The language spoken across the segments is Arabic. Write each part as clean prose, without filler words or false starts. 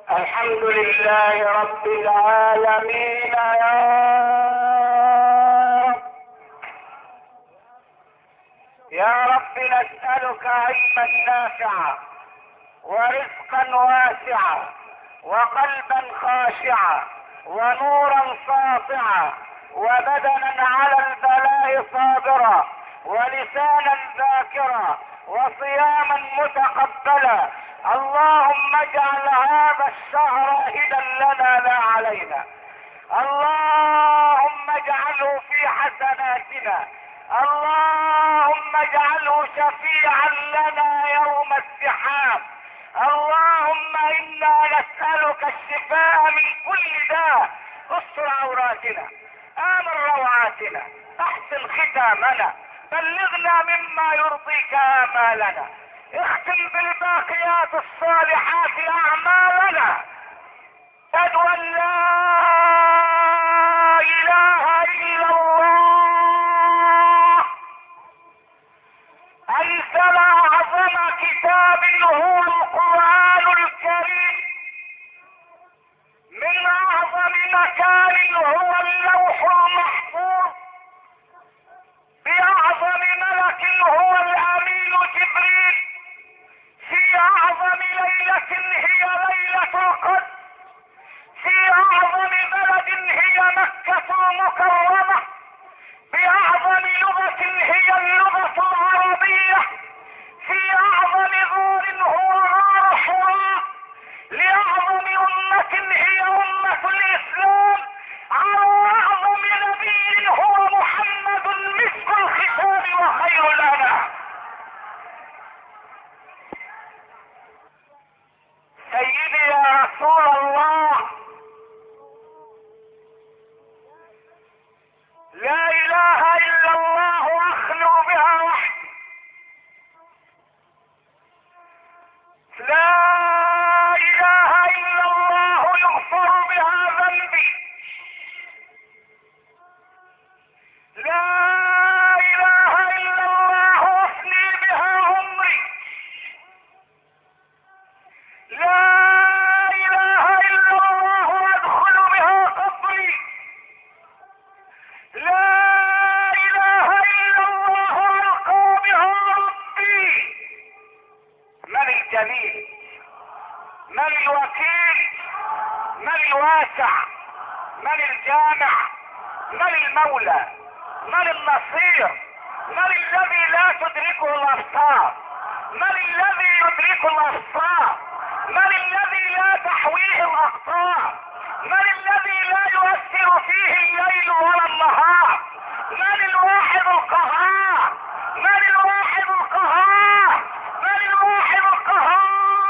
الحمد لله رب العالمين يا رب. يا رب نسألك علما نافعا ورزقا واسعا وقلبا خاشعا ونورا ساطعا وبدنا على البلاء صابرا ولسانا ذاكرا وصياما متقبلا. اللهم اجعل هذا الشهر هدى لنا لا علينا. اللهم اجعله في حسناتنا. اللهم اجعله شفيعا لنا يوم الزحام. اللهم انا نسألك الشفاء من كل داء. استر عوراتنا، امن روعاتنا، احسن ختامنا، بلغنا مما يرضيك امالنا، اختم بالباقيات الصالحات اعمالنا. اشهد ان لا اله الا الله. انزل اعظم كتاب هو القرآن الكريم، من اعظم مكان هو اللوح المحفوظ، باعظم ملك هو الامين جبريل، في اعظم ليلة هي ليلة القدر، في اعظم بلد هي مكة المكرمة، باعظم لغة هي اللغة العربية، في اعظم غار هو غار حراء، لاعظم امة هي امة الاسلام، على اعظم نبي هو محمد مسك الختام وخير الانام. سيدي يا رسول الله، لا اله الا الله اخلو بها وحدي، لا اله الا الله يغفر بها ذنبي، لا اله الا الله افني بها عمري، لا اله الا الله ادخل بها قبري، لا اله الا الله القى بها ربي. من الجليل، من الوكيل، من الواسع، من الجامع، من المولى، من النصير، من الذي لا تدركه الابصار، من الذي يدرك الابصار، من الذي لا تحويه الاقطار، من الذي لا يؤثر فيه الليل ولا النهار، من الواحد القهار، من الواحد القهار، من الواحد القهار.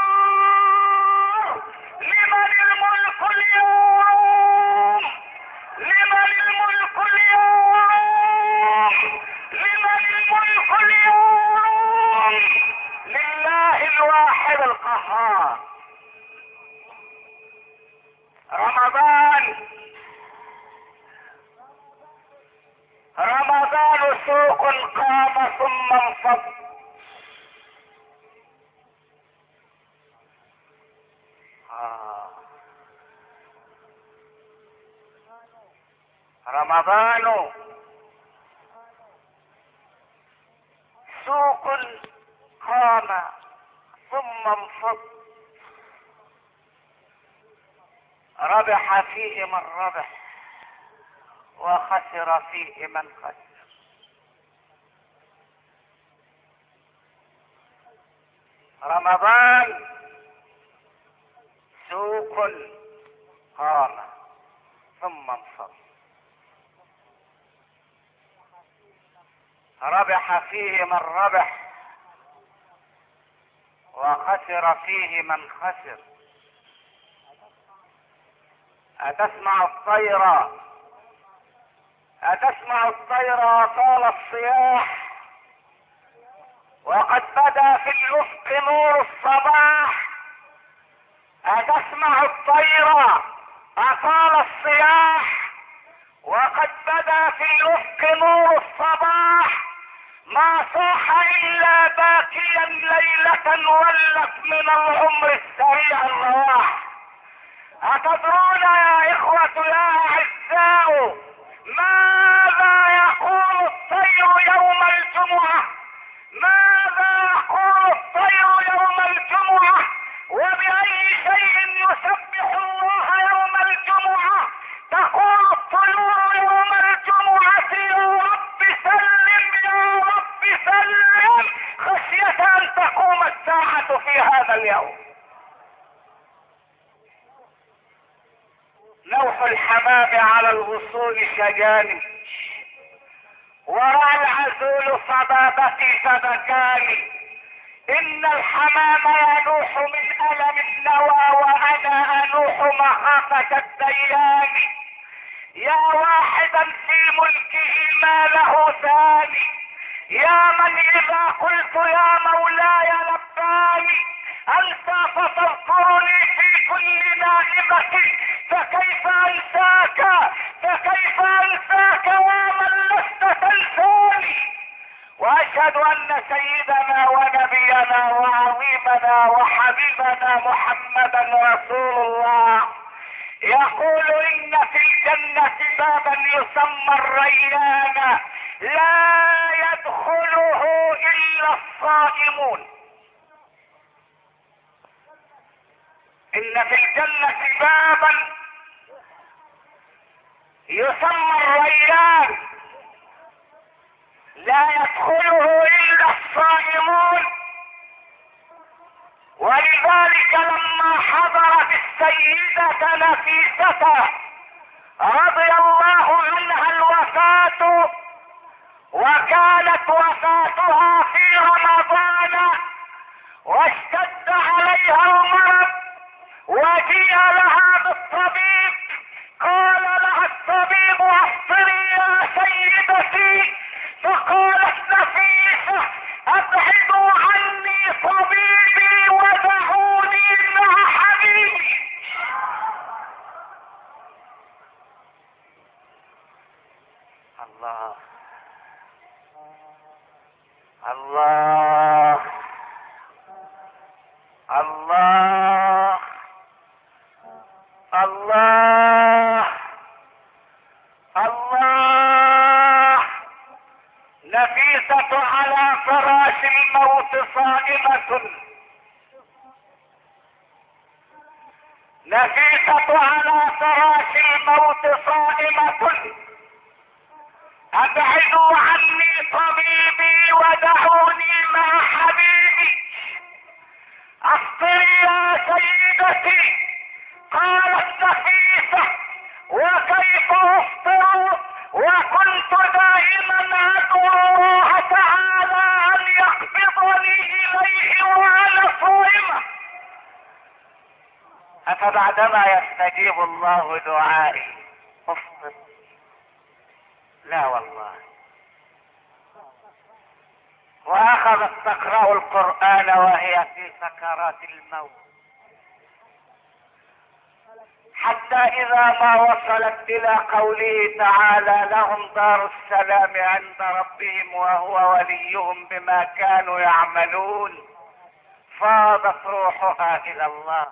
لمن الملك اليوم، لمن الملك اليوم، لمن الملك اليوم، لله الواحد القهار. رمضان، رمضان سوق قام ثم انفض. رمضان سوق قام ثم انفض، ربح فيه من ربح وخسر فيه من خسر. رمضان سوق قام ثم انفض، ربح فيه من ربح وخسر فيه من خسر. أتسمع الطير، أتسمع الطير وطال الصياح، وقد بدا في الأفق نور الصباح. أتسمع الطير أطال الصياح، وقد بدا في الأفق نور الصباح. ما صاح إلا باكيا ليلة ولت من العمر السريع الرواح. أتدرون يا إخوة يا أعزاء ماذا يقول الطير يوم الجمعة؟ ماذا يقول الطير يوم الجمعة؟ وبأي شيء يسبح الله يوم الجمعة؟ تقول الطيور يوم الجمعة يا رب سلم يا رب سلم، خشية أن تقوم الساعة في هذا اليوم. نوح الحمام على الوصول شجاني، ورأى العزول صبابتي فبكاني. إن الحمام ينوح من ألم النوى وأنا أنوح مخافة الديان. يا واحدا في ملكه ما له ثاني، يا من إذا قلت يا مولاي لباني، أنت فتذكرني في كل نائمة، فكيف أنساك فكيف أنساك ومن لست تنساني. وأشهد أن سيدنا ونبينا وعظيمنا وحبيبنا محمدا رسول الله يقول إن في الجنة بابا يسمى الريان لا يدخله إلا الصائمون. إن في الجنة بابا يسمى الريان لا يدخله إلا الصائمون. ولذلك لما حضرت السيدة نفيسة رضي الله عنها الوفاة، وكانت وفاتها في رمضان، واشتد عليها المرض، وجيء لها بالطبيب، قال لها الطبيب افطري يا سيدتي، فقالت نفيسة ابعدوا عني طبيبي ودعوني مع حبيبي. الله الله الله الله الله. نفيسة على فراش الموت صائمة، نفيسة على فراش الموت صائمة، ابعدوا عني طبيبي ودعوني مع حبيبي. افطري يا سيدتي، قالت نفيسة وكيف افطر وكنت دائما ادعو الله تعالى ان يقبضني اليه وانا صائمة. افبعدما يستجيب الله دعائي افطر؟ لا والله. واخذت تقرأ القرآن وهي في سكرات الموت، حتى اذا ما وصلت الى قوله تعالى لهم دار السلام عند ربهم وهو وليهم بما كانوا يعملون، فاضت روحها الى الله.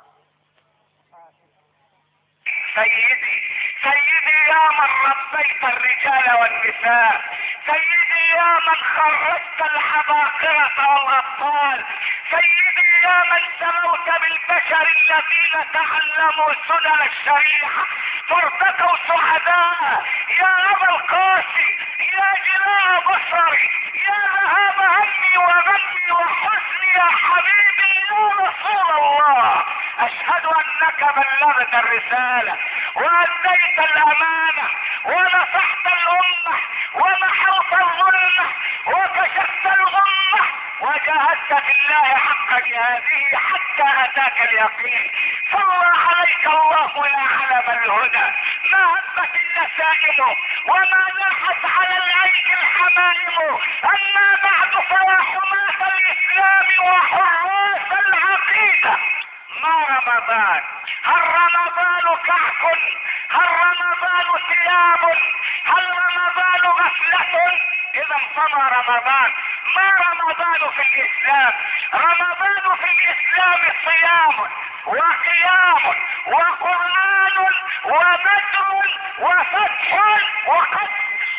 سيدي سيدي يا من ربيت الرجال والنساء، سيدي يا من خرجت العباقرة والأطفال، سيدي يا من سموت بالبشر الذين تعلموا سنن الشريعة فارتقوا سعداء، يا أبا القاسم، يا جلاء بصري، يا ذهاب همي وغمي وحزني، يا حبيبي يا رسول الله، أشهد أنك بلغت الرسالة وأديت الأمانة ونصحت الأمة ومحوت الظلمة وكشفت الغمة وجاهدت في الله حق جهاده حتى أتاك اليقين. صلى عليك الله يا علم الهدى، ما همت النسائم وما لاحت على الأيدي الحمائم، أما بعد فيا حماة الإسلام وحراس العقيدة. ما رمضان؟ هل رمضان كعك؟ هل رمضان ثياب؟ هل رمضان غفلة؟ اذا فما رمضان؟ ما رمضان في الاسلام؟ رمضان في الاسلام صيام وقيام وقرآن وبدر وفتح وقدر.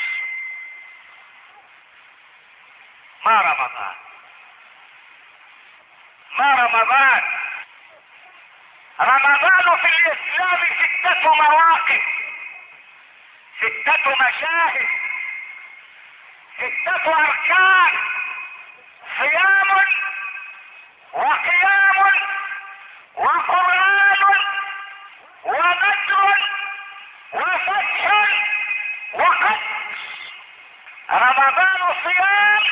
ما رمضان، ما رمضان. رمضان في الإسلام 6 مواقف، 6 مشاهد، 6 أركان: صيام وقيام وقرآن وبدر وفتح وقدر. رمضان صيام،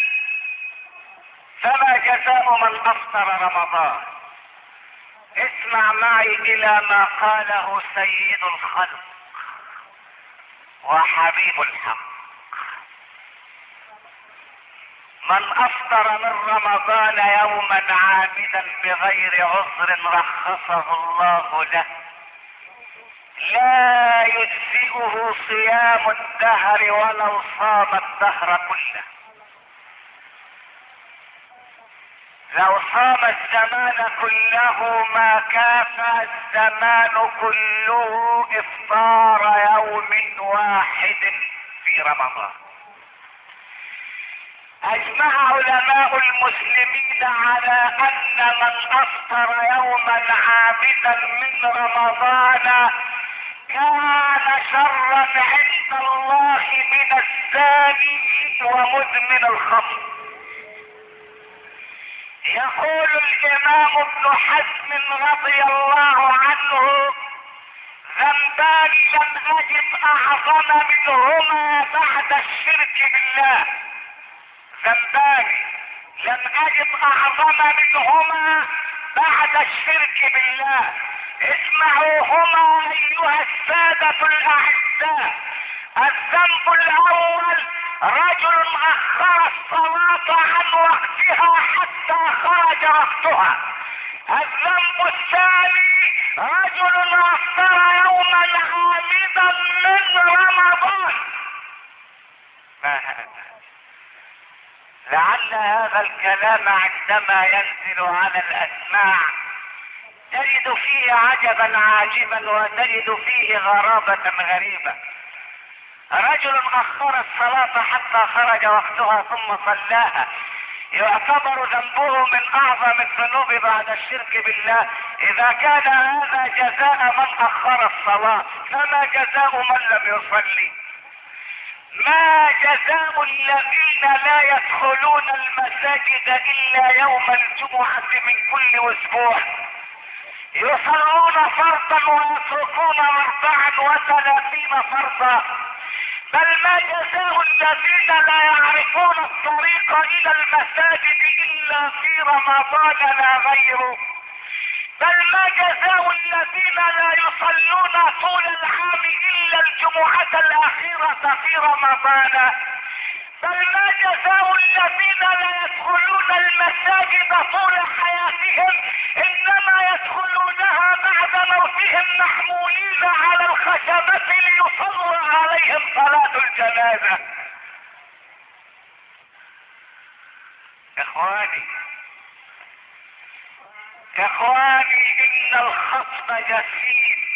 فما جزاء من افطر رمضان؟ اسمع معي الى ما قاله سيد الخلق وحبيب الحق: من افطر من رمضان يوما عامدا بغير عذر رخصه الله له لا يجزئه صيام الدهر ولو صام الدهر كله. لو صام الزمان كله ما كافى الزمان كله افطار يوم واحد في رمضان. اجمع علماء المسلمين على ان من افطر يوما عابدا من رمضان كان شرا عند الله من الزاني ومدمن الخمر. يقول الامام ابن حزم رضي الله عنه: ذنبان لم اجد اعظم منهما بعد الشرك بالله. ذنبان لم اجد اعظم منهما بعد الشرك بالله. اسمعوا هما ايها السادة الاعزاء: الذنب الاول رجل اخر الصلاة عن وقتها حتى خرج وقتها. الذنب الثاني رجل افطر يوما عامدا من رمضان. ما هذا؟ لعل هذا الكلام عندما ينزل على الاسماع تجد فيه عجبا عاجبا وتجد فيه غرابة غريبة. رجل اخر الصلاة حتى خرج وقتها ثم صلاها، يعتبر ذنبه من اعظم الذنوب بعد الشرك بالله. اذا كان هذا جزاء من اخر الصلاة فما جزاء من لم يصلي؟ ما جزاء الذين لا يدخلون المساجد الا يوم الجمعة من كل اسبوع، يصلون فرضا ويتركون 34 فرضا؟ بل ما جزاء الذين لا يعرفون الطريق الى المساجد الا في رمضان لا غيره؟ بل ما جزاء الذين لا يصلون طول العام الا الجمعة الاخيرة في رمضان؟ بل ما جزاء الذين لا يدخلون المساجد طول حياتهم انما يدخلونها بعد موتهم محمولين على الخشبة ليصلوا عليهم صلاة الجنازة؟ اخواني ان الخصم جسيم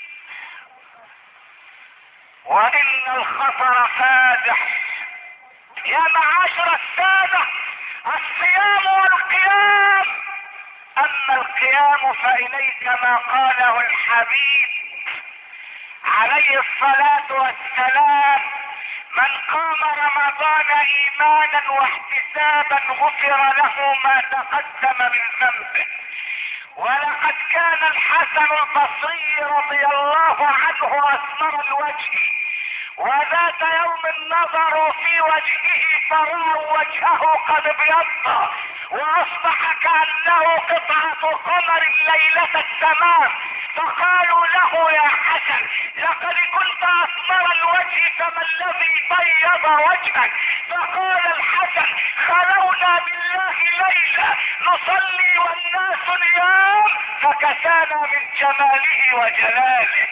وان الخطر فادح. يا معاشر السادة، الصيام والقيام. اما القيام فاليك ما قاله الحبيب عليه الصلاة والسلام: من قام رمضان ايمانا واحتسابا غفر له ما تقدم من ذنبه. ولقد كان الحسن البصري رضي الله عنه اسمر الوجه، وذات يوم نظروا في وجهه فرأوا وجهه قد ابيض واصبح كأنه قطعة قمر ليلة التمام، فقالوا له: يا حسن، لقد كنت اسمر الوجه فما الذي بيض وجهك؟ فقال الحسن: خلونا بالله ليلة نصلي والناس نيام فكسانا من جماله وجلاله.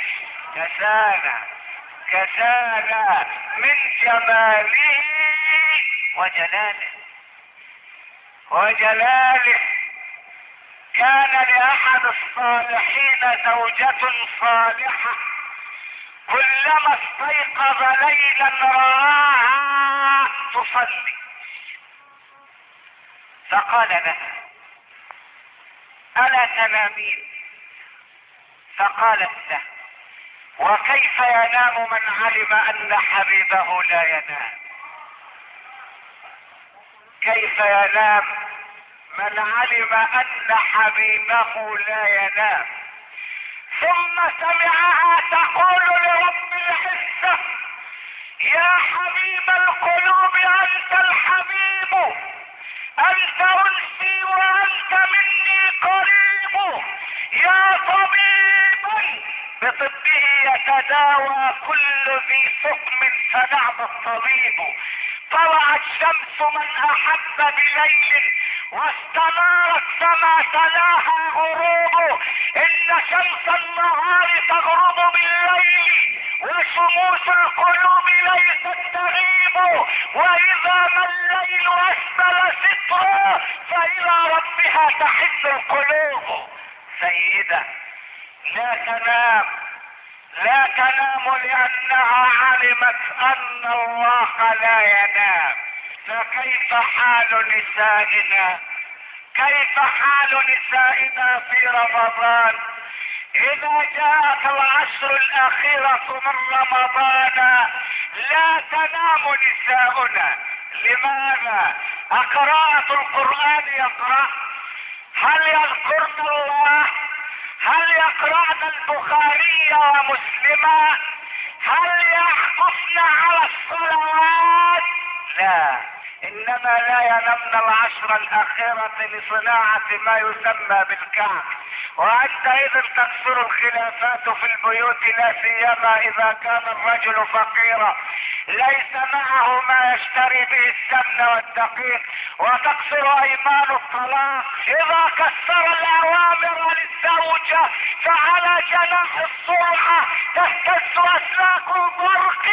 كسانا من جماله وجلاله. كان لأحد الصالحين زوجة صالحة، كلما استيقظ ليلا رآها تصلي، فقال لها: ألا تنامين؟ فقالت له: وكيف ينام من علم أن حبيبه لا ينام؟ كيف ينام من علم أن حبيبه لا ينام؟ ثم سمعها تقول لرب العزة: يا حبيب القلوب أنت الحبيب، أنت أنسي وأنت مني قريب، يا طبيبا بطبه يتداوى كل ذي سقم فنعم الطبيب. طلعت شمس من أحب بليل واستنارت فما تلاها غروب، إن شمس النهار تغرب بالليل وشموس القلوب ليست تغيب، وإذا ما الليل أسفل ستره فإلى ربها تحث القلوب. سيدة لا تنام، لا تنام لأنها علمت أن الله لا ينام. فكيف حال نسائنا؟ كيف حال نسائنا في رمضان إذا جاءت العشر الأخيرة من رمضان؟ لا تنام نساؤنا. لماذا؟ أقراءة القرآن يقرأ؟ هل يذكرن الله؟ هل يقرأن البخاري ومسلما؟ هل يحقفن على الصلوات؟ لا، انما لا ينمن العشر الاخيرة لصناعة ما يسمى بالكعك، وعندئذ تكثر الخلافات في البيوت، لا سيما اذا كان الرجل فقيرا ليس معه ما يشتري به السمن والدقيق، وتكثر ايمان الطلاق. اذا كثر الاوامر للزوجة فعلى جناح السرعة تهتز اسلاك البرق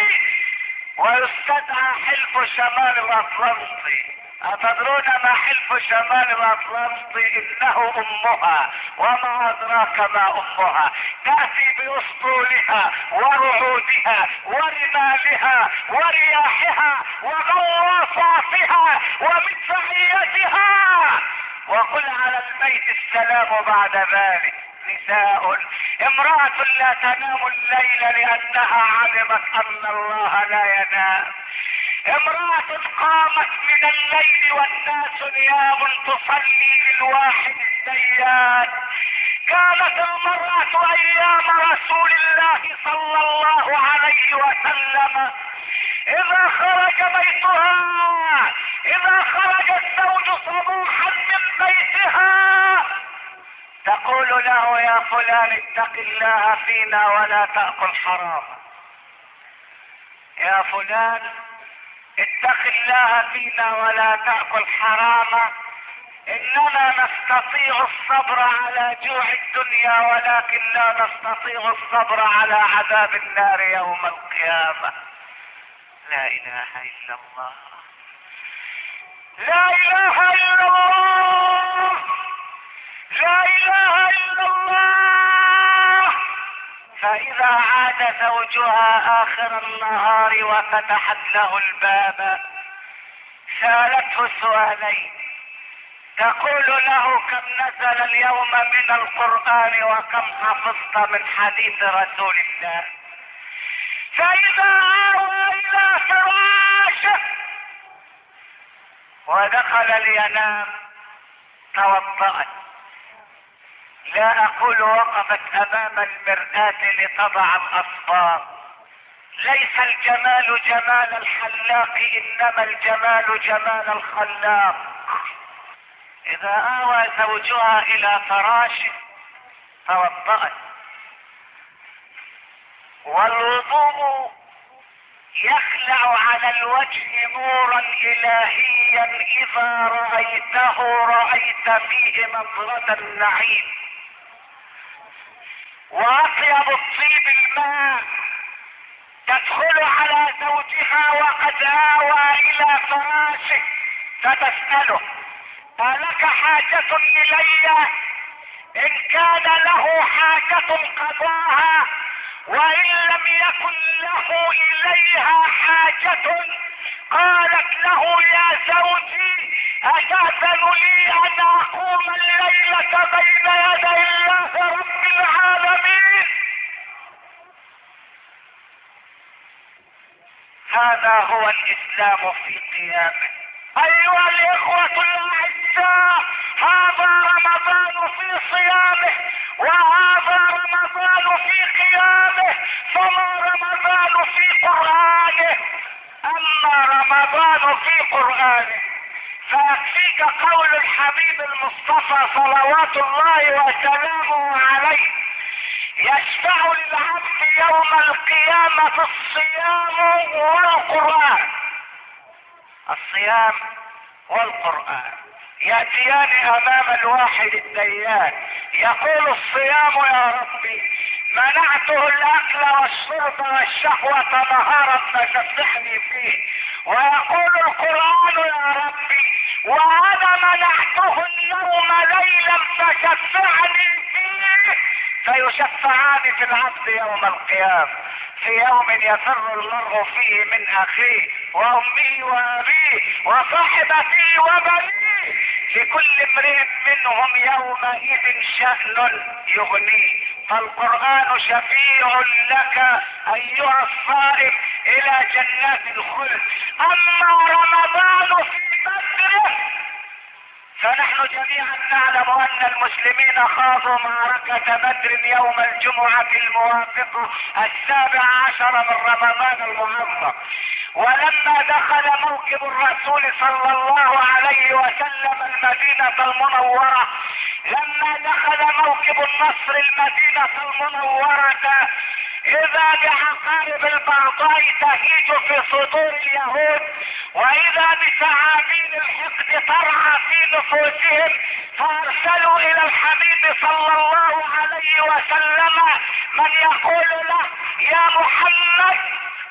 ويستدعى حلف شمال الاطلنطي. أتدرون ما حلف شمال الاطلنطي؟ انه امها، وما ادراك ما امها. تأتي باسطولها ورعودها ورمالها ورياحها وغواصاتها ومدفعيتها، وقل على البيت السلام بعد ذلك. نساء، امرأة لا تنام الليل لأنها علمت أن الله لا ينام. امرأة قامت من الليل والناس نيام تصلي للواحد الديان. كانت المرأة أيام رسول الله صلى الله عليه وسلم إذا خرج بيتها، إذا خرج الزوج صبوحا من بيتها تقول له: يا فلان اتق الله فينا ولا تأكل حراما. يا فلان اتق الله فينا ولا تأكل حراما. اننا نستطيع الصبر على جوع الدنيا ولكن لا نستطيع الصبر على عذاب النار يوم القيامة. لا اله الا الله، لا اله الا الله، لا اله الا الله. فاذا عاد زوجها اخر النهار وفتحت له الباب سالته سؤالين، تقول له: كم نزل اليوم من القرآن وكم حفظت من حديث رسول الله؟ فاذا آوى الى فراشه ودخل لينام توضأت. لا اقول وقفت امام المرآة لتضع الاصفار. ليس الجمال جمال الحلاق، انما الجمال جمال الخلاق. اذا اوى زوجها الى فراشه توضأت. والوضوء يخلع على الوجه نورا الهيا اذا رأيته رأيت فيه نظرة النعيم. واطيب الطيب الماء. تدخل على زوجها وقد آوى الى فراشه فتسأله: ألك حاجة الي؟ ان كان له حاجة قضاها، وان لم يكن له اليها حاجة قالت له يا زوجي اتأذن لي ان اقوم الليلة بين يدي الله رب العالمين. هذا هو الاسلام في قيامه. ايها الاخوة الاعزاء، هذا رمضان في صيامه، وهذا رمضان في قيامه، فما رمضان في قرآنه. اما رمضان في قرآنه فيكفيك قول الحبيب المصطفى صلوات الله وسلامه عليه: يشفع للعبد يوم القيامة الصيام والقرآن. الصيام والقرآن يأتيان امام الواحد الديان، يقول الصيام يا ربي منعته الاكل والشرب والشهوة نهارا فشفعني فيه، ويقول القرآن يا ربي وانا منعته اليوم ليلا فشفعني فيه. فيشفعان في العبد يوم القيامة، في يوم يفر المرء فيه من اخيه وامه وابيه وصاحبته وبنيه، لكل امرئ منهم يومئذ شأن يغنيه. فالقرآن شفيع لك ايها الصائم الى جنات الخلد. اما رمضان في بدره فنحن جميعا نعلم ان المسلمين خاضوا معركة بدر يوم الجمعة الموافق 17 من رمضان المعظم. ولما دخل موكب الرسول صلى الله عليه وسلم المدينة المنورة، لما دخل موكب النصر المدينة المنورة، اذا بعقارب البغضاء تهيج في صدور اليهود، واذا بثعابين الحقد ترعى في نفوسهم، فارسلوا الى الحبيب صلى الله عليه وسلم من يقول له: يا محمد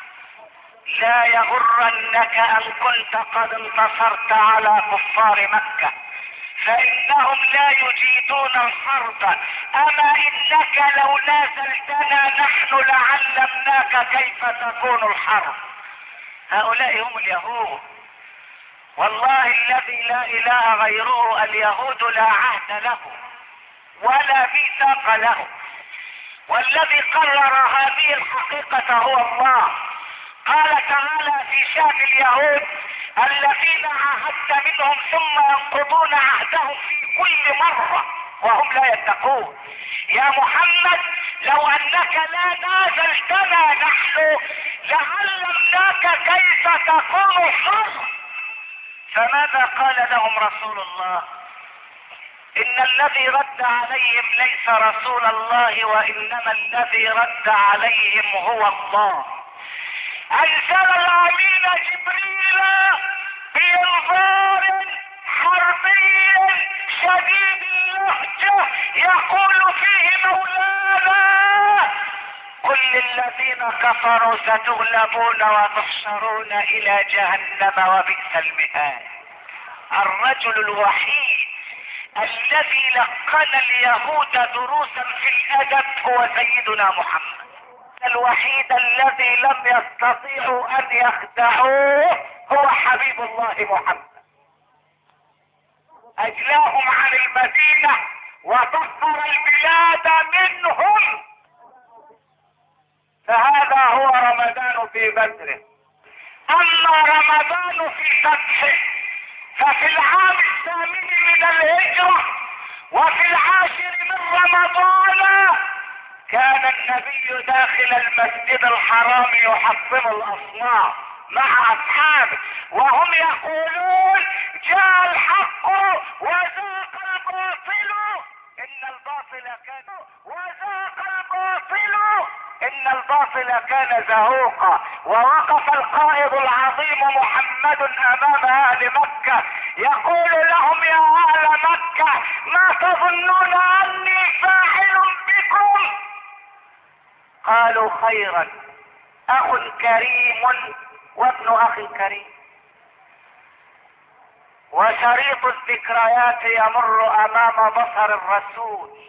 لا يغرنك ان كنت قد انتصرت على كفار مكة، فانهم لا يجيدون الحرب، اما انك لو نازلتنا نحن لعلمناك كيف تكون الحرب. هؤلاء هم اليهود، والله الذي لا اله غيره، اليهود لا عهد له ولا ميثاق له، والذي قرر هذه الحقيقة هو الله. قال تعالى في شأن اليهود: الذين عاهدت منهم ثم ينقضون عهدهم في كل مرة وهم لا يتقون. يا محمد لو انك لا نازلتنا نحن لعلمناك كيف تكون الحرب. فماذا قال لهم رسول الله؟ ان الذي رد عليهم ليس رسول الله، وانما الذي رد عليهم هو الله. انزل الامين جبريل بانذار حربي شديد اللهجة يقول فيه: مولانا قل للذين كفروا ستغلبون وتحشرون الى جهنم وبئس المهاد. الرجل الوحيد الذي لقن اليهود دروسا في الادب هو سيدنا محمد، الوحيد الذي لم يستطيعوا ان يخدعوه هو حبيب الله محمد. اجلاهم عن المدينة وطهر البلاد منهم. فهذا هو رمضان في بدره. اما رمضان في فتحه ففي العام 8 من الهجرة وفي 10 من رمضان كان النبي داخل المسجد الحرام يحطم الاصنام مع اصحابه، وهم يقولون: جاء الحق وزاق الباطل ان الباطل كان زهوقا. ووقف القائد العظيم محمد امام اهل مكة يقول لهم: يا اهل مكة ما تظنون اني فاعل بكم؟ قالوا: خيرا، اخ كريم وابن اخ كريم. وشريط الذكريات يمر امام بصر الرسول.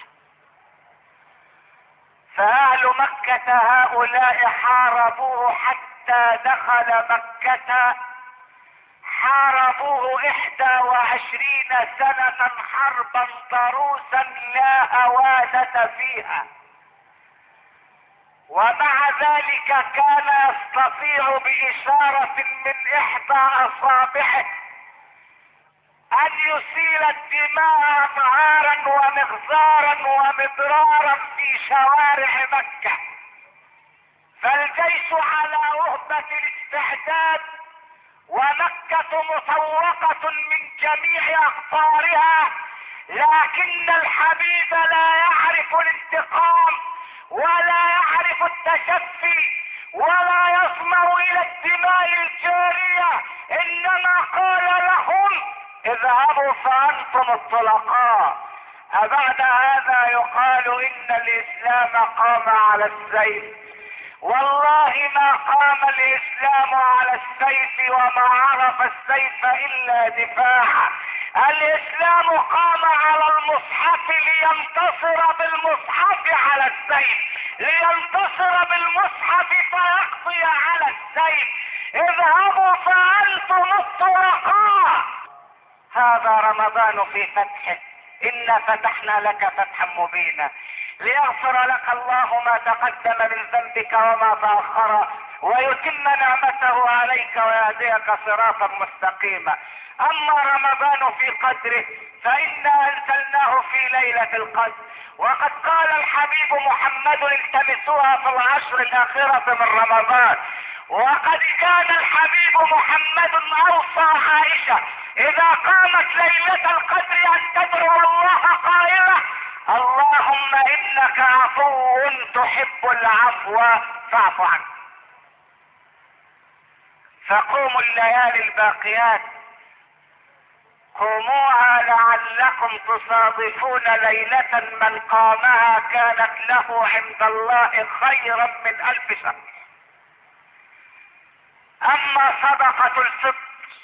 فاهل مكة هؤلاء حاربوه حتى دخل مكة، حاربوه 21 سنة حربا ضروسا لا هوادة فيها، ومع ذلك كان يستطيع بإشارة من إحدى أصابعه أن يسيل الدماء أنهارا ومغزارا ومضرارا في شوارع مكة. فالجيش على وهبة الاستعداد، ومكة مطوقة من جميع أقطارها، لكن الحبيب لا يعرف الانتقام ولا يعرف التشفي ولا يصمر إلى الدماء الجارية، إنما قال لهم اذهبوا فأنتم الطلقاء. أبعد هذا يقال إن الإسلام قام على السيف؟ والله ما قام الإسلام على السيف وما عرف السيف إلا دفاعا. الإسلام قام على المصحف لينتصر بالمصحف على السيف، لينتصر بالمصحف فيقضي على السيف. اذهبوا فأنتم الطلقاء. هذا رمضان في فتحه، إنا فتحنا لك فتحا مبينا ليغفر لك الله ما تقدم من ذنبك وما تأخر، ويتم نعمته عليك ويهديك صراطا مستقيما. أما رمضان في قدره فإنا أنزلناه في ليلة القدر، وقد قال الحبيب محمد التمسوها في العشر الأخيرة من رمضان. وقد كان الحبيب محمد أوصى عائشة إذا قامت ليلة القدر أن تدعو الله قائلة اللهم إنك عفو تحب العفو فاعف عنه. فقوموا الليالي الباقيات، قوموها لعلكم تصادفون ليلة من قامها كانت له عند الله خيرا من 1000 شهر. أما صدقة الفطر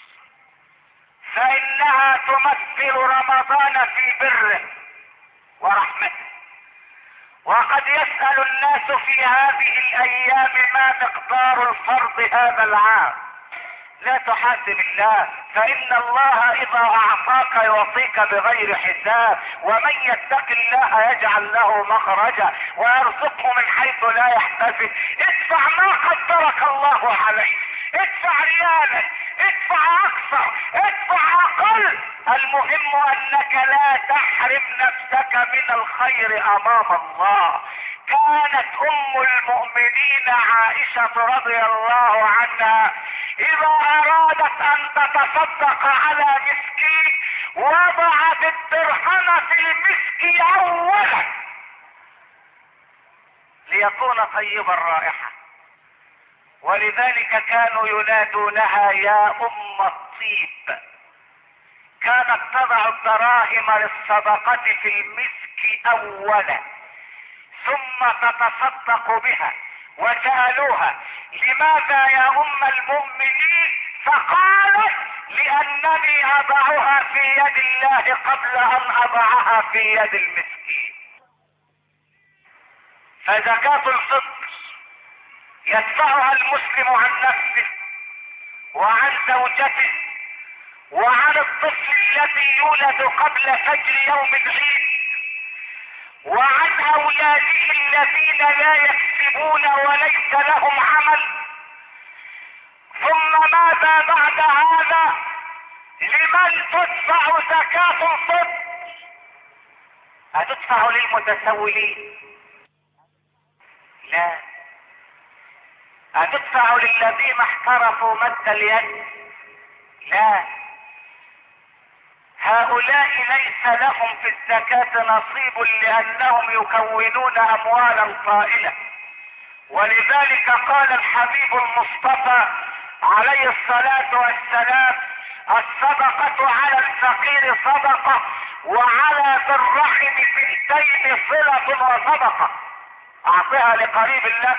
فإنها تمثل رمضان في بره ورحمته. وقد يسأل الناس في هذه الأيام ما مقدار الفرض هذا العام. لا تحاسب الله، فإن الله إذا أعطاك يعطيك بغير حساب، ومن يتق الله يجعل له مخرجا ويرزقه من حيث لا يحتسب. ادفع ما قدرك الله عليه، ادفع ريالا، ادفع أكثر، ادفع أقل، المهم أنك لا تحرم نفسك من الخير أمام الله. كانت أم المؤمنين عائشة رضي الله عنها إذا أرادت أن تتصدق على مسكين وضعت الدرهم في المسك أولا ليكون طيب الرائحة، ولذلك كانوا ينادونها يا أم الطيب. كانت تضع الدراهم للصدقة في المسك أولا ثم تتصدق بها. وسألوها لماذا يا أم المؤمنين؟ فقالت لأنني أضعها في يد الله قبل أن أضعها في يد المسكين. فزكاة الفطر يدفعها المسلم عن نفسه وعن زوجته وعن الطفل الذي يولد قبل فجر يوم العيد وعن أولاده الذين لا يكسبون وليس لهم عمل. ثم ماذا بعد هذا؟ لمن تدفع زكاة الفطر؟ أتدفع للمتسولين؟ لا. أتدفع للذين احترفوا مد اليد؟ لا. هؤلاء ليس لهم في الزكاة نصيب لأنهم يكونون أموالا طائلة. ولذلك قال الحبيب المصطفى عليه الصلاة والسلام الصدقة على الفقير صدقة وعلى ذي الرحم بنتين صلة وصدقة. أعطيها لقريب الله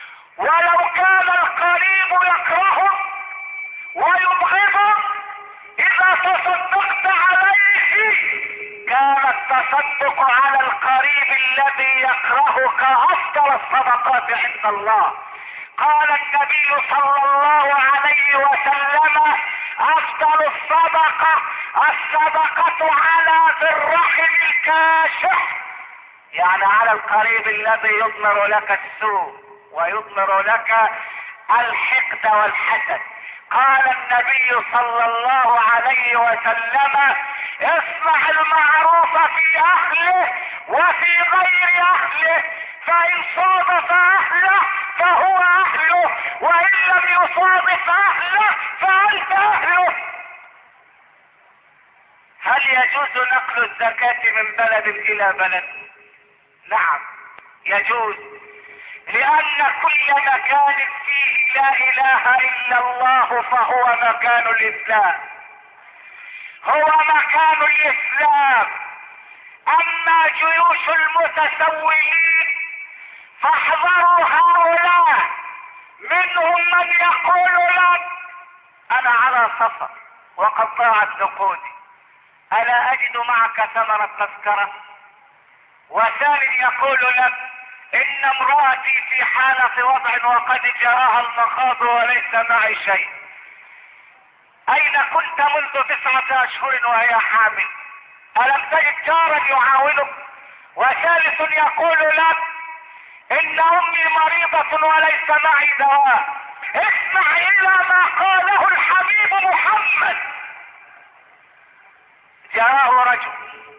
ولو كان القريب يكرهه ويبغضه اذا تصدقت عليه كان التصدق على القريب الذي يكرهك افضل الصدقات عند الله. قال النبي صلى الله عليه وسلم افضل الصدقة على ذي الرحم الكاشح، يعني على القريب الذي يضمر لك السوء ويضمر لك الحقد والحسد. قال النبي صلى الله عليه وسلم اصنع المعروف في اهله وفي غير اهله، فان صادف اهله فهو اهله، وان لم يصادف اهله فانت اهله. هل يجوز نقل الزكاة من بلد الى بلد؟ نعم يجوز، لان كل مكان فيه لا اله الا الله فهو مكان الاسلام، هو مكان الاسلام. اما جيوش المتسولين فاحذروا هؤلاء، منهم من يقول لك انا على سفر وقد ضاعت نقودي، الا اجد معك ثمن التذكرة؟ وثاني يقول لك ان امرأتي في حالة وضع وقد جاءها المخاض وليس معي شيء. اين كنت منذ 9 اشهر وهي حامل؟ الم تجد جارا يعاونك؟ وثالث يقول لك ان امي مريضة وليس معي دواء. اسمع الى ما قاله الحبيب محمد. جاءه رجل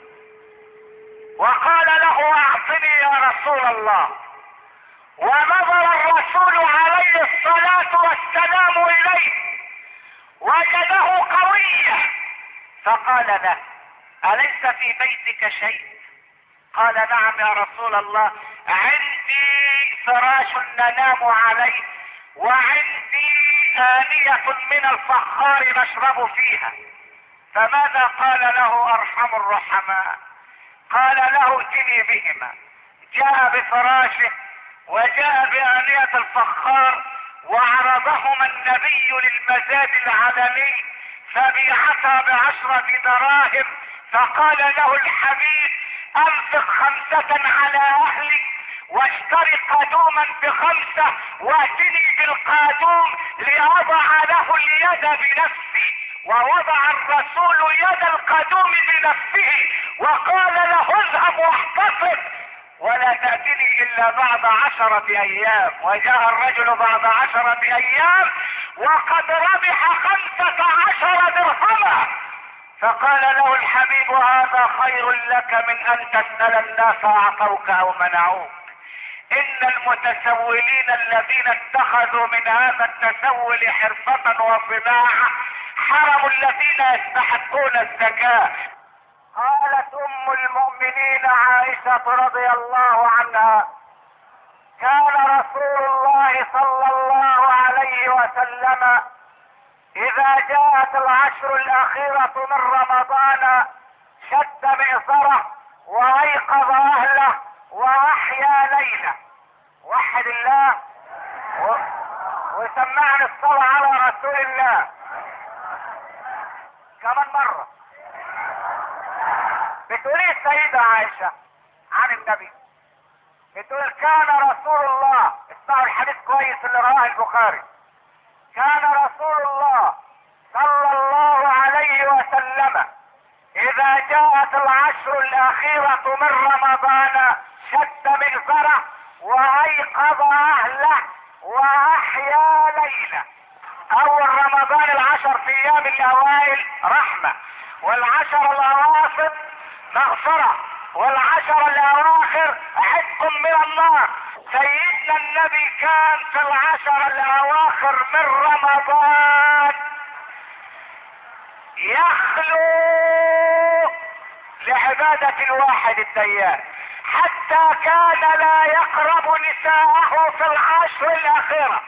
وقال له اعطني يا رسول الله، ونظر الرسول عليه الصلاة والسلام اليه وجده قويا فقال له اليس في بيتك شيء؟ قال نعم يا رسول الله، عندي فراش ننام عليه وعندي آنية من الفخار نشرب فيها. فماذا قال له ارحم الرحماء؟ قال له ائتني بهما. جاء بفراشه وجاء بآنية الفخار وعرضهما النبي للمزاد العالمي فبيعتا ب10 دراهم. فقال له الحبيب انفق 5 على اهلك واشتري قادوما ب5 واتني بالقادوم لأضع له اليد بنفسي. ووضع الرسول يد القدوم بنفسه وقال له اذهب واحتفظ ولا تأتني الا بعد 10 ايام. وجاء الرجل بعد 10 ايام وقد ربح 15 درهما. فقال له الحبيب هذا خير لك من ان تسأل الناس اعطوك او منعوك. ان المتسولين الذين اتخذوا من هذا التسول حرفة وصناعة حرموا الذين يستحقون الزكاة. قالت ام المؤمنين عائشة رضي الله عنها كان رسول الله صلى الله عليه وسلم اذا جاءت العشر الاخيرة من رمضان شد مئزره وايقظ اهله واحيا ليله. وحد الله وسمعنا الصلاة على رسول الله كمان مرة. بتقول السيدة عائشة عن النبي، بتقول كان رسول الله، اسمعوا الحديث كويس اللي رواه البخاري، كان رسول الله صلى الله عليه وسلم اذا جاءت العشر الاخيرة من رمضان شد مئزره وايقظ اهله واحيا ليله. اول رمضان 10 ايام الاوائل رحمة، وال10 الاواخر مغفرة، وال10 الاواخر عتق من النار. سيدنا النبي كان في ال10 الاواخر من رمضان يخلو لعبادة الواحد الديان، حتى كان لا يقرب نساءه في ال10 الاخيرة.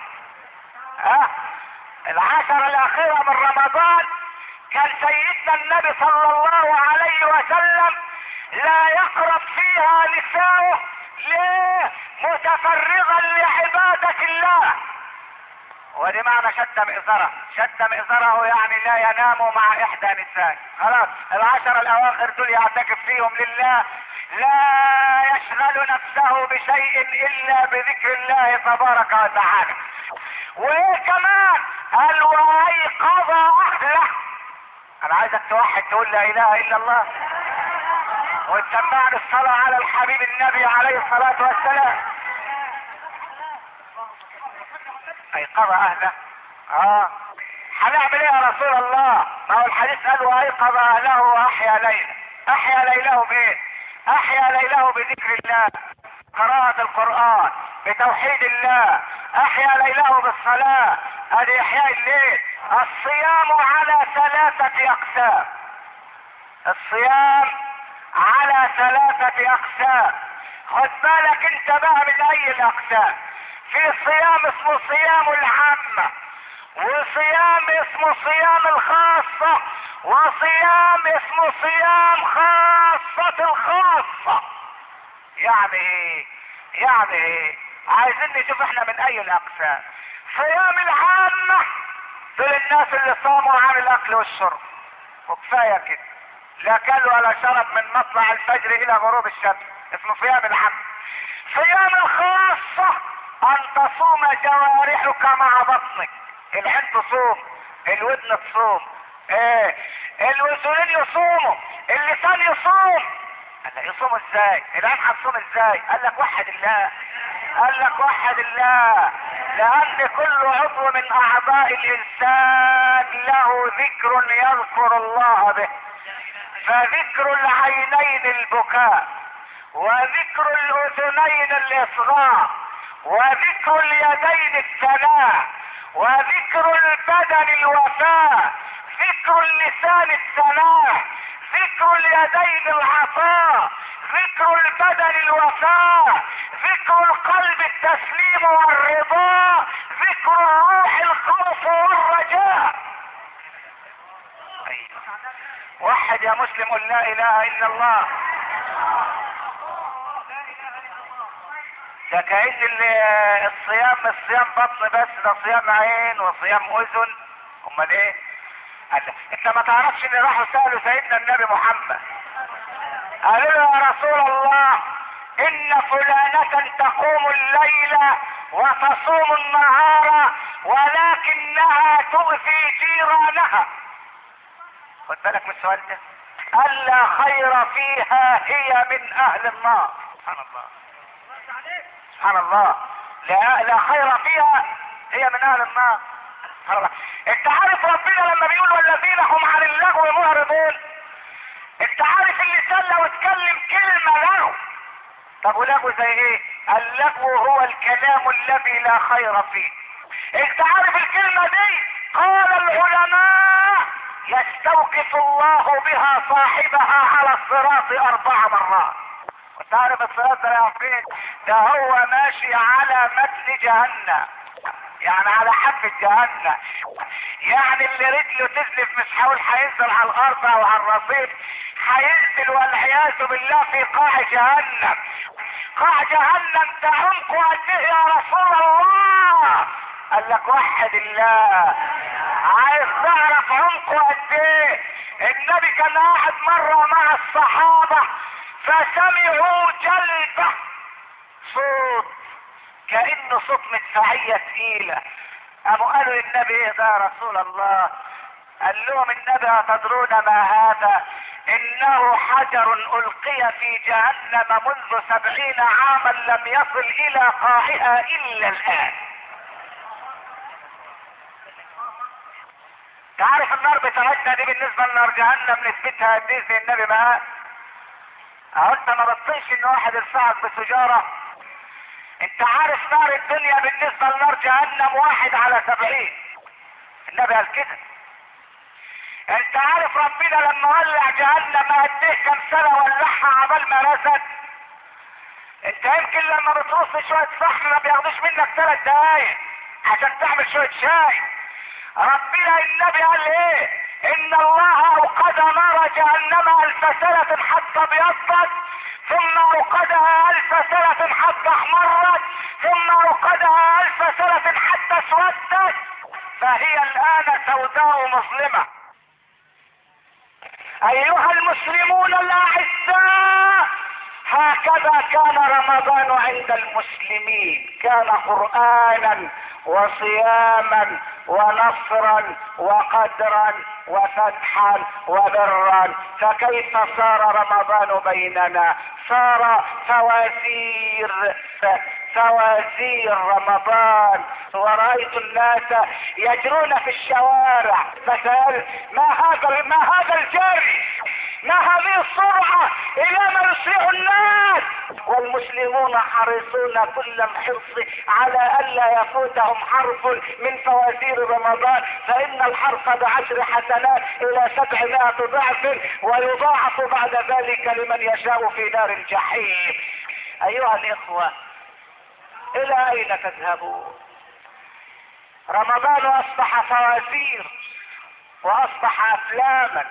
ال10 الاخيرة من رمضان كان سيدنا النبي صلى الله عليه وسلم لا يقرب فيها نساءه. ليه؟ متفرغا لعبادة الله. ودي معنى شد مئزره. شد مئزره يعني لا ينام مع احدى نساء. خلاص العشر الاواخر دول يعتكف فيهم لله، لا يشغل نفسه بشيء الا بذكر الله تبارك وتعالى. وايه كمان؟ قال وايقظ اهله. انا عايزك توحد تقول لا اله الا الله وتسمعني الصلاة على الحبيب النبي عليه الصلاة والسلام. ايقظ اهله. هنعمل ايه يا رسول الله؟ ما هو الحديث قال وايقظ اهله واحيا ليله. احيا ليله بايه؟ احيا ليله بذكر الله، قراءة القرآن، بتوحيد الله. احيا ليله بالصلاة، ادي احياء الليل. الصيام على ثلاثة اقسام. الصيام على ثلاثة اقسام. خد بالك انت بقى من اي الاقسام. في صيام اسمه صيام العامة، وصيام اسمه صيام الخاصة، وصيام اسمه صيام خاصة الخاصة. يعني ايه؟ يعني ايه؟ عايزين نشوف احنا من اي الاقسام. صيام العامة دول الناس اللي صاموا عن الاكل والشرب وكفاية كده، لا كل ولا شرب من مطلع الفجر الى غروب الشمس، اسمه صيام العامة. صيام الخاصة ان تصوم جوارحك مع بطنك. العين تصوم، الودن تصوم، الوزنين يصوموا، اللسان يصوم. قال لك يصوم ازاي؟ العين هتصوم ازاي؟ قال لك وحد الله. قال لك وحد الله، لان كل عضو من اعضاء الانسان له ذكر يذكر الله به. فذكر العينين البكاء، وذكر الاذنين الاصغاء، وذكر اليدين الثناء، وذكر البدن الوفاء، ذكر اللسان الثناء، ذكر اليدين العطاء، ذكر البدن الوفاء، ذكر القلب التسليم والرضا، ذكر الروح الخوف والرجاء. وحد يا مسلم قل لا اله الا الله. ده كأن الصيام مش صيام بطن بس، ده صيام عين وصيام اذن. امال ايه؟ انت ما تعرفش ان راحوا سألوا سيدنا النبي محمد، قالوا له يا رسول الله ان فلانة تقوم الليل وتصوم النهار ولكنها تؤذي جيرانها. خد بالك من السؤال ده. قال لا خير فيها، هي من اهل النار. سبحان الله، سبحان الله. لا خير فيها، هي من اهل النار. سبحان الله. انت عارف ربنا لما بيقول والذين هم عن اللغو معرضون، انت عارف اللسان لو اتكلم كلمة لغو. طب ولغو زي ايه؟ اللغو هو الكلام الذي لا خير فيه. انت عارف الكلمة دي قال العلماء يستوقف الله بها صاحبها على الصراط 4 مرات. وانت عارف الصراط ده يا فين؟ ده هو ماشي على متن جهنم، يعني على حافة جهنم. يعني اللي رجله تزلف مش حاول هينزل على الارض او على الرصيف، هينزل والعياذ بالله في قاع جهنم. قاع جهنم ده عمقه قد ايه يا رسول الله؟ قال لك وحد الله. عايز تعرف عمقه قد ايه؟ النبي كان قاعد مرة مع الصحابة فسمعوا جلبة، صوت كأنه صوت مدفعية تقيلة. قاموا قالوا للنبي ايه ده يا رسول الله؟ قال لهم النبي أتدرون ما هذا؟ انه حجر القي في جهنم منذ 70 عاما لم يصل الى قاعها الا الان. تعرف النار بتاعتنا دي بالنسبة لنار جهنم نسبتها قد ايه زي النبي ما قال؟ انت ما بتطيش ان واحد يرفعك بسجارة؟ انت عارف نار الدنيا بالنسبة لنار جهنم 1 على 70. النبي قال كده. انت عارف ربنا لما ولع جهنم قد ايه كم سنة ولعها عبال ما رست؟ انت يمكن لما بترص شوية صحن ما بياخدوش منك 3 دقايق عشان تعمل شوية شاي. ربنا النبي قال ايه؟ ان الله اوقد نار جهنم 1000 سنة حتى ابيضت، ثم اوقدها 1000 سنة حتى احمرت، ثم اوقدها 1000 سنة حتى اسودت فهي الان سوداء مظلمة. ايها المسلمون الاعزاء، هكذا كان رمضان عند المسلمين، كان قرآنا وصياما ونصرا وقدرا وفتحا وبرا. فكيف صار رمضان بيننا؟ صار فوازير رمضان. ورأيت الناس يجرون في الشوارع فسأل ما هذا الجري، ما هذه السرعة، الى ما يسرع الناس؟ والمسلمون حريصون كل الحرص على الا يفوتهم حرف من فوازير رمضان، فان الحرف ب10 حسنات الى 700 ضعف، ويضاعف بعد ذلك لمن يشاء في نار الجحيم. ايها الاخوة، الى اين تذهبون؟ رمضان اصبح فوازير، واصبح افلاما،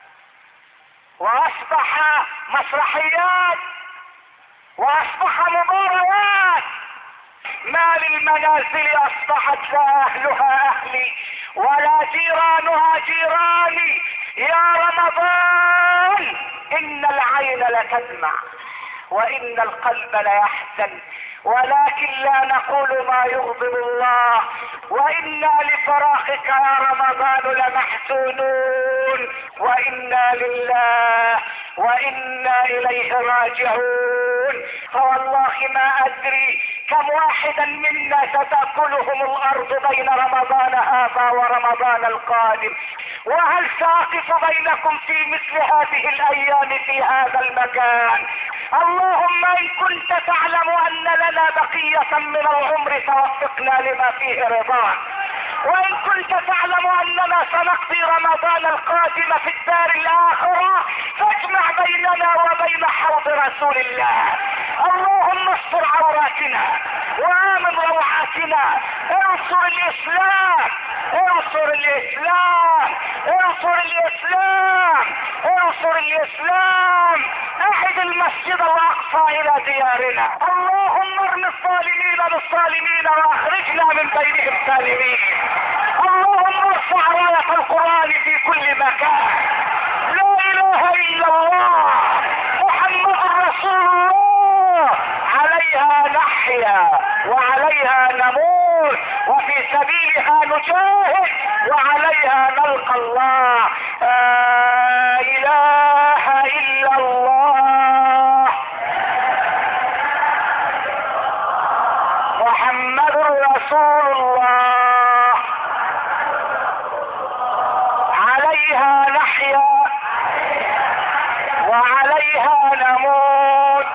واصبح مسرحيات، واصبح مباريات. ما للمنازل اصبحت لا اهلها اهلي ولا جيرانها جيراني. يا رمضان، ان العين لتدمع وان القلب ليحزن، ولكن لا نقول ما يغضب الله، وانا لفراقك يا رمضان لمحزونون، وانا لله وانا اليه راجعون. فوالله ما ادري كم واحدا منا ستأكلهم الارض بين رمضان هذا ورمضان القادم، وهل ساقف بينكم في مثل هذه الايام في هذا المكان؟ اللهم ان كنت تعلم ان لنا بقية من العمر فوفقنا لما فيه رضاك، وان كنت تعلم اننا سنقضي رمضان القادم في الدار الاخرة فاجمع بيننا وبين حوض رسول الله. اللهم استر عوراتنا وامن روعاتنا، انصر الاسلام، انصر الاسلام، انصر الاسلام، انصر الاسلام. اعد المسجد الاقصى الى ديارنا. اللهم ارم الظالمين بالظالمين واخرجنا من بينهم سالمين. اللهم ارفع راية القرآن في كل مكان. لا اله الا الله محمد رسول الله، عليها نحيا وعليها نموت وفي سبيلها نجاهد وعليها نلقى الله. لا اله الا الله محمد رسول الله، عليها نحيا وعليها نموت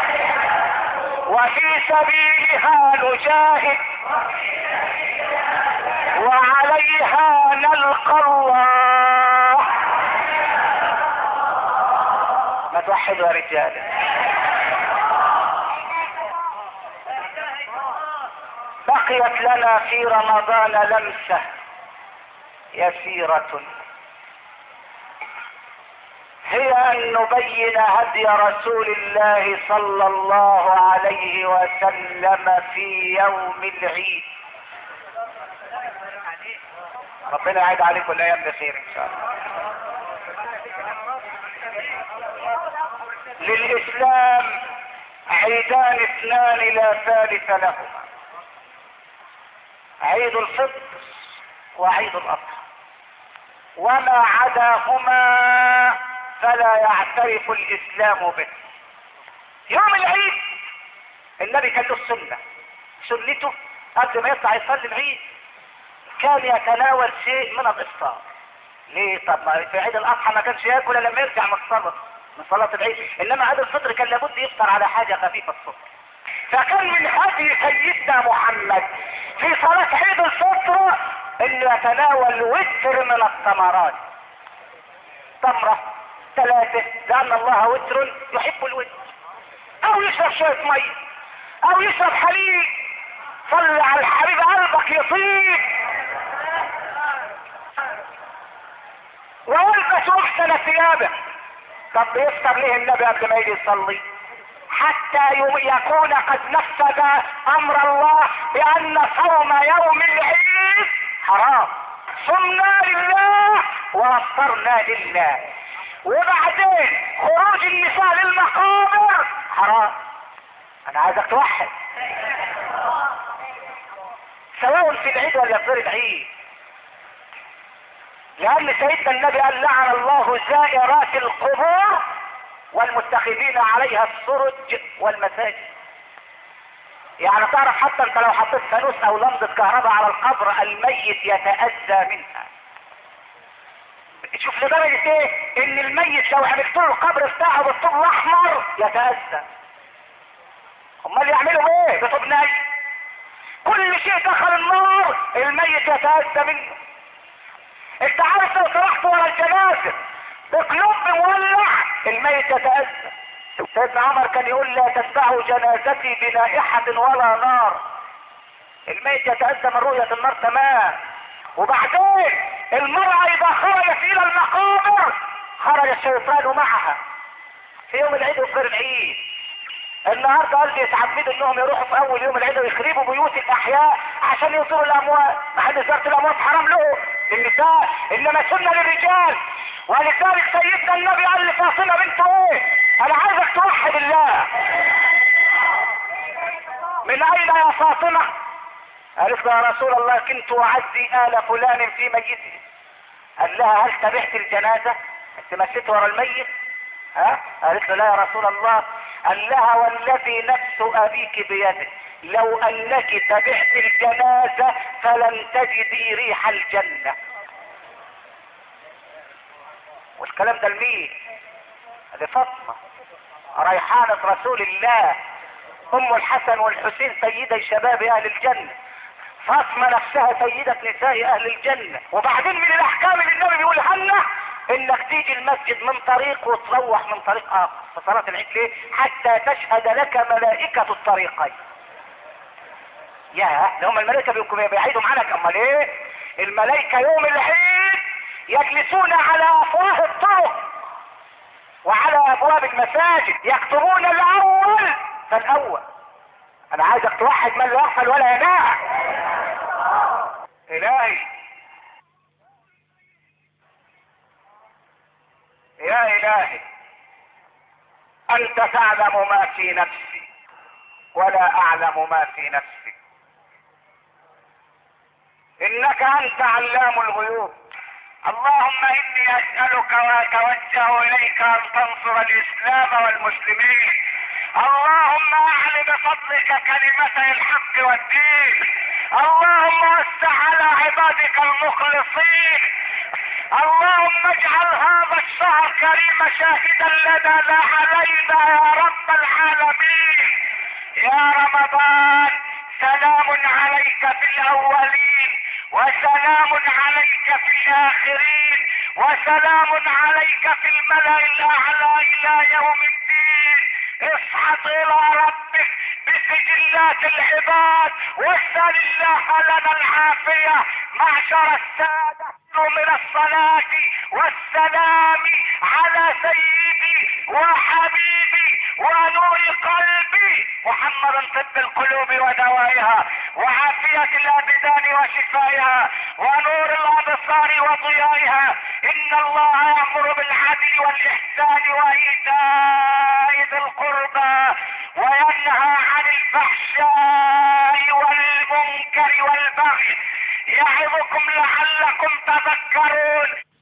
وفي سبيلها نجاهد وعليها نلقى الله. ما توحدوا يا رجال. بقيت لنا في رمضان لمسة يسيرة، هي ان نبين هدي رسول الله صلى الله عليه وسلم في يوم العيد. ربنا يعيد عليكم الايام بخير ان شاء الله. للاسلام عيدان اثنان لا ثالث لهما، عيد الفطر وعيد الاضحى، وما عداهما فلا يعترف الاسلام به. يوم العيد النبي كان له السنة، سنته قبل ما يطلع يصلي العيد كان يتناول شيء من الافطار. ليه؟ طب ما في عيد الاضحى ما كانش ياكل لما يرجع من صلاة العيد، انما عيد الفطر كان لابد يفطر على حاجة خفيفة الصبح. فكان من هدي سيدنا محمد في صلاة عيد الفطر انه يتناول وتر من الثمرات، تمرة 3، لان الله وتر يحب الوتر، او يشرب شوية مية او يشرب حليب. صل على الحبيب قلبك يطيب. ويلبس احسن ثيابه. طب بيفطر ليه النبي قبل ما يجي يصلي؟ حتى يكون قد نفذ امر الله بان صوم يوم العيد حرام. صمنا لله وافطرنا لله. وبعدين خروج النساء للمقابر حرام. انا عايزك توحد، سواء في العيد ولا في غير العيد، لان سيدنا النبي قال لعن الله زائرات القبور والمتخذين عليها السرج والمساجد. يعني تعرف حتى انت لو حطيت فانوس او لمبة كهرباء على القبر الميت يتأذى منها. شوف لدرجة ايه ان الميت لو عملت له القبر بتاعه بالطوب الاحمر يتأذى. امال يعملوا ايه بطوب ناي؟ كل شيء دخل النار الميت يتأذى منه. انت عارف لو طرحت ورا الجنازة بقلوب مولع الميت يتأذى. سيدنا عمر كان يقول لا تتبعوا جنازتي بنائحة ولا نار. الميت يتأذى من رؤية النار تمام. وبعدين المرأة اذا خرجت الى المقابر خرج الشيطان معها في يوم العيد وفي غير العيد. النهارده قال يتعمدوا انهم يروحوا في اول يوم العيد ويخربوا بيوت الاحياء عشان يزوروا الاموات. ما حد زيارة الاموات حرام له للنساء، انما سنة للرجال. ولذلك سيدنا النبي قال لفاطمة بنته ايه؟ انا عايزك توحد الله. من اين يا فاطمة؟ قالت له يا رسول الله كنت اعزي ال فلان في ميته. قال لها هل تبعت الجنازة؟ انت مشيت ورا الميت؟ ها؟ قالت له لا يا رسول الله. قال لها والذي نفس ابيك بيده لو انك تبعت الجنازة فلن تجدي ريح الجنة. والكلام ده لمين؟ لفاطمة ريحانة رسول الله، ام الحسن والحسين سيدي شباب اهل الجنة. فاطمة نفسها سيدة نساء اهل الجنة. وبعدين من الاحكام اللي النبي بيقولها لنا انك تيجي المسجد من طريق وتروح من طريق اخر في صلاة العيد. ليه؟ حتى تشهد لك ملائكة الطريقين. يا ده هم الملائكة بيعيدوا معاك. امال ايه؟ الملائكة يوم العيد يجلسون على افواه الطرق وعلى ابواب المساجد يكتبون الاول فالاول. انا عايزك توحد من لا يغفل ولا ينام. الهي يا الهي انت تعلم ما في نفسي ولا اعلم ما في نفسك. انك انت علام الغيوب. اللهم اني اسألك واتوجه اليك ان تنصر الاسلام والمسلمين. اللهم اعل بفضلك كلمتي الحق والدين. اللهم وسع على عبادك المخلصين. اللهم اجعل هذا الشهر الكريم شاهدا لنا لا علينا يا رب العالمين. يا رمضان سلام عليك في الاولين وسلام عليك في الاخرين وسلام عليك في الملأ الاعلى الى يوم الدين. اصعد الى ربك بسجلات العباد واسأل الله لنا العافية. معشر السادة من الصلاة والسلام على سيدي وحبيبي ونور قلبي محمد طب القلوب ودوائها وعافية الابدان وشفائها ونور الابصار وضيائها. ان الله يأمر بالعدل والاحسان وايتاء ذي القربى وينهى عن الفحشاء والمنكر والبغي يعظكم لعلكم تذكرون.